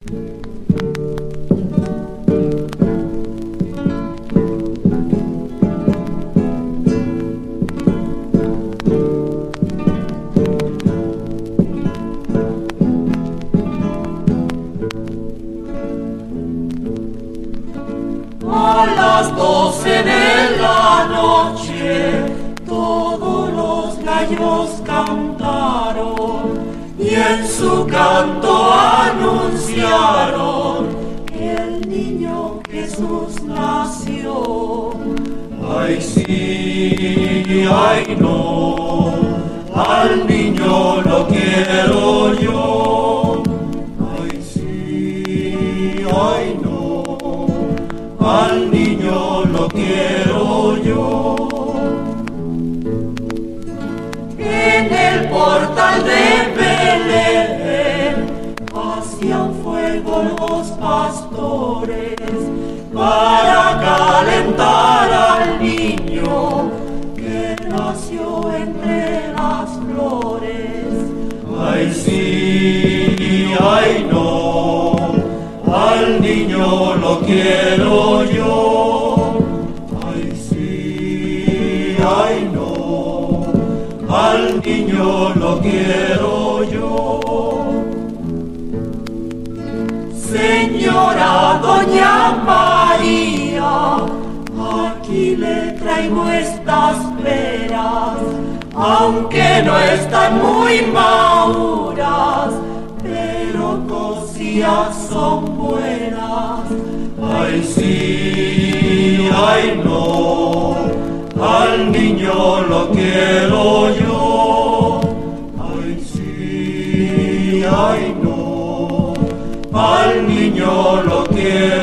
A las 12 de la noche todos los gallos cantaron y en su canto anunciaron que el niño Jesús nació. Ay sí, ay no, al niño lo quiero yo. Ay sí, ay no, al niño lo quiero yo. En el portal de Belén hacían fuego los pastores para calentar al niño que nació entre las flores. Ay sí, ay no, al niño lo quiero yo. Ay sí, ay no, al niño lo quiero yo. Señora Doña María, aquí le traigo estas peras, aunque no están muy maduras, pero cocidas son buenas. Ay sí, ay no, al niño lo quiero yo. Ay sí, ay no, al niño lo quiero